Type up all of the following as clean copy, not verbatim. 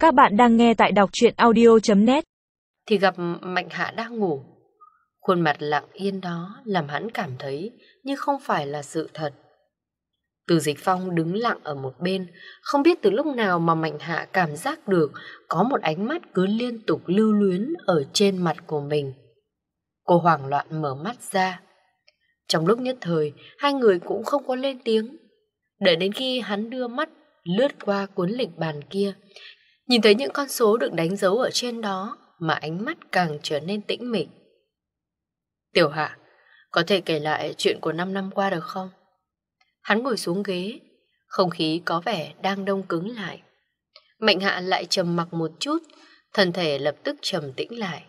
Các bạn đang nghe tại đọc truyện audio.net. Thì gặp Mạnh Hạ đang ngủ. Khuôn mặt lặng yên đó làm hắn cảm thấy như không phải là sự thật. Từ Dịch Phong đứng lặng ở một bên, không biết từ lúc nào mà Mạnh Hạ cảm giác được có một ánh mắt cứ liên tục lưu luyến ở trên mặt của mình. Cô hoảng loạn mở mắt ra. Trong lúc nhất thời, hai người cũng không có lên tiếng. Đợi đến khi hắn đưa mắt lướt qua cuốn lịch bàn kia, nhìn thấy những con số được đánh dấu ở trên đó mà ánh mắt càng trở nên tĩnh mịch. Tiểu Hạ, có thể kể lại chuyện của 5 năm qua được không? Hắn ngồi xuống ghế, không khí có vẻ đang đông cứng lại. Mạnh Hạ lại trầm mặc một chút, thân thể lập tức trầm tĩnh lại.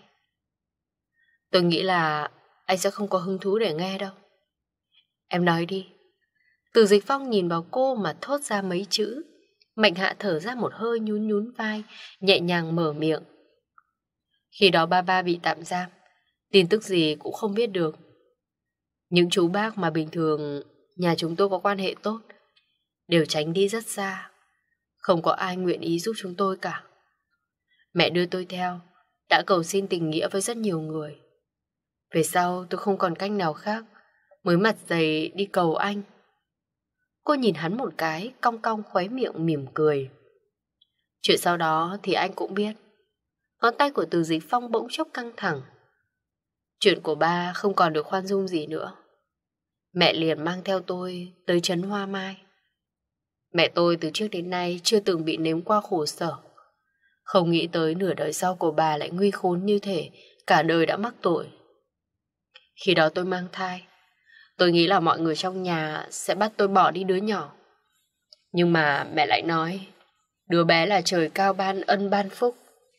Tôi nghĩ là anh sẽ không có hứng thú để nghe đâu. Em nói đi. Từ Dịch Phong nhìn vào cô mà thốt ra mấy chữ. Mạnh Hạ thở ra một hơi, nhún nhún vai, nhẹ nhàng mở miệng. Khi đó ba bị tạm giam, tin tức gì cũng không biết được. Những chú bác mà bình thường nhà chúng tôi có quan hệ tốt đều tránh đi rất xa. Không có ai nguyện ý giúp chúng tôi cả. Mẹ đưa tôi theo, đã cầu xin tình nghĩa với rất nhiều người. Về sau tôi không còn cách nào khác, mới mặt dày đi cầu anh. Cô nhìn hắn một cái, cong cong khóe miệng mỉm cười. Chuyện sau đó thì anh cũng biết. Ngón tay của Từ Dịch Phong bỗng chốc căng thẳng. Chuyện của ba không còn được khoan dung gì nữa. Mẹ liền mang theo tôi tới trấn Hoa Mai. Mẹ tôi từ trước đến nay chưa từng bị nếm qua khổ sở. Không nghĩ tới nửa đời sau của bà lại nguy khốn như thế, cả đời đã mắc tội. Khi đó tôi mang thai, tôi nghĩ là mọi người trong nhà sẽ bắt tôi bỏ đi đứa nhỏ. Nhưng mà mẹ lại nói, đứa bé là trời cao ban ân ban phúc.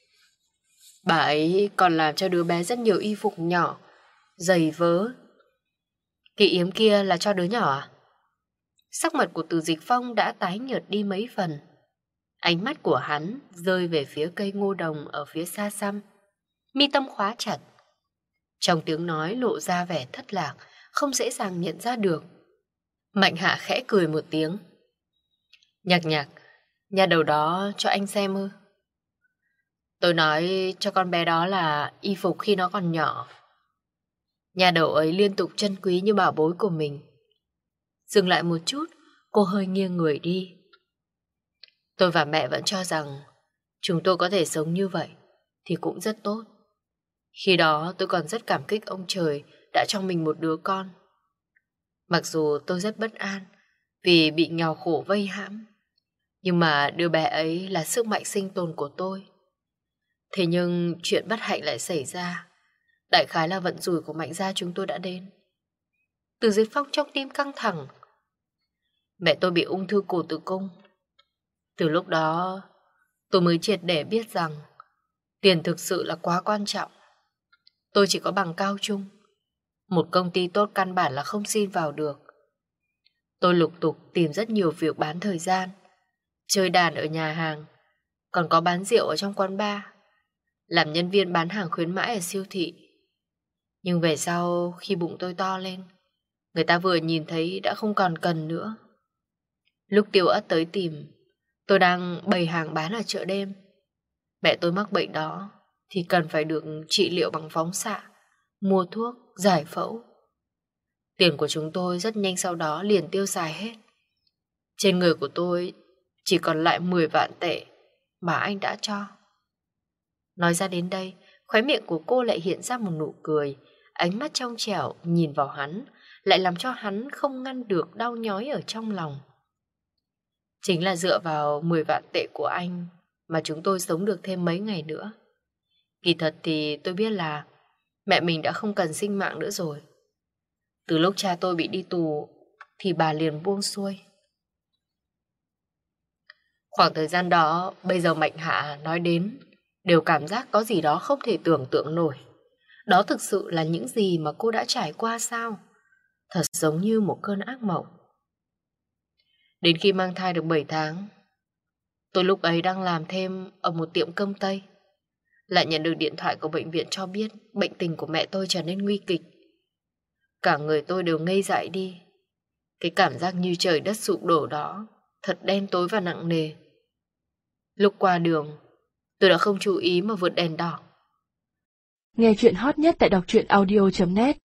Bà ấy còn làm cho đứa bé rất nhiều y phục nhỏ, giày vớ. Cái yếm kia là cho đứa nhỏ à? Sắc mặt của Từ Dịch Phong đã tái nhợt đi mấy phần. Ánh mắt của hắn rơi về phía cây ngô đồng ở phía xa xăm. Mi tâm khóa chặt. Trong tiếng nói lộ ra vẻ thất lạc, không dễ dàng nhận ra được. Mạnh Hạ khẽ cười một tiếng. Nhạc, nhà đầu đó cho anh xem ư? Tôi nói cho con bé đó là y phục khi nó còn nhỏ. Nhà đầu ấy liên tục trân quý như bảo bối của mình. Dừng lại một chút, cô hơi nghiêng người đi. Tôi và mẹ vẫn cho rằng chúng tôi có thể sống như vậy thì cũng rất tốt. Khi đó tôi còn rất cảm kích ông trời đã cho mình một đứa con. Mặc dù tôi rất bất an vì bị nghèo khổ vây hãm, nhưng mà đứa bé ấy là sức mạnh sinh tồn của tôi. Thế nhưng chuyện bất hạnh lại xảy ra. Đại khái là vận rủi của Mạnh gia chúng tôi đã đến. Từ Dịch Phong trong tim căng thẳng. Mẹ tôi bị ung thư cổ tử cung. Từ lúc đó tôi mới triệt để biết rằng tiền thực sự là quá quan trọng. Tôi chỉ có bằng cao trung, một công ty tốt căn bản là không xin vào được. Tôi lục tục tìm rất nhiều việc bán thời gian, chơi đàn ở nhà hàng, còn có bán rượu ở trong quán bar, làm nhân viên bán hàng khuyến mãi ở siêu thị. Nhưng về sau khi bụng tôi to lên, người ta vừa nhìn thấy đã không còn cần nữa. Lúc Tiêu Ất tới tìm, tôi đang bày hàng bán ở chợ đêm. Mẹ tôi mắc bệnh đó thì cần phải được trị liệu bằng phóng xạ, mua thuốc, giải phẫu. Tiền của chúng tôi rất nhanh sau đó liền tiêu xài hết. Trên người của tôi chỉ còn lại 10 vạn tệ mà anh đã cho. Nói ra đến đây, khóe miệng của cô lại hiện ra một nụ cười. Ánh mắt trong trẻo nhìn vào hắn lại làm cho hắn không ngăn được đau nhói ở trong lòng. Chính là dựa vào 10 vạn tệ của anh mà chúng tôi sống được thêm mấy ngày nữa. Kỳ thật thì tôi biết là mẹ mình đã không cần sinh mạng nữa rồi. Từ lúc cha tôi bị đi tù thì bà liền buông xuôi. Khoảng thời gian đó, bây giờ Mạnh Hạ nói đến đều cảm giác có gì đó không thể tưởng tượng nổi. Đó thực sự là những gì mà cô đã trải qua sao? Thật giống như một cơn ác mộng. Đến khi mang thai được 7 tháng, tôi lúc ấy đang làm thêm ở một tiệm cơm Tây, lại nhận được điện thoại của bệnh viện cho biết bệnh tình của mẹ tôi trở nên nguy kịch. Cả người tôi đều ngây dại đi. Cái cảm giác như trời đất sụp đổ đó thật đen tối và nặng nề. Lúc qua đường, Tôi đã không chú ý mà vượt đèn đỏ. Nghe chuyện hot nhất tại đọc truyện audio.net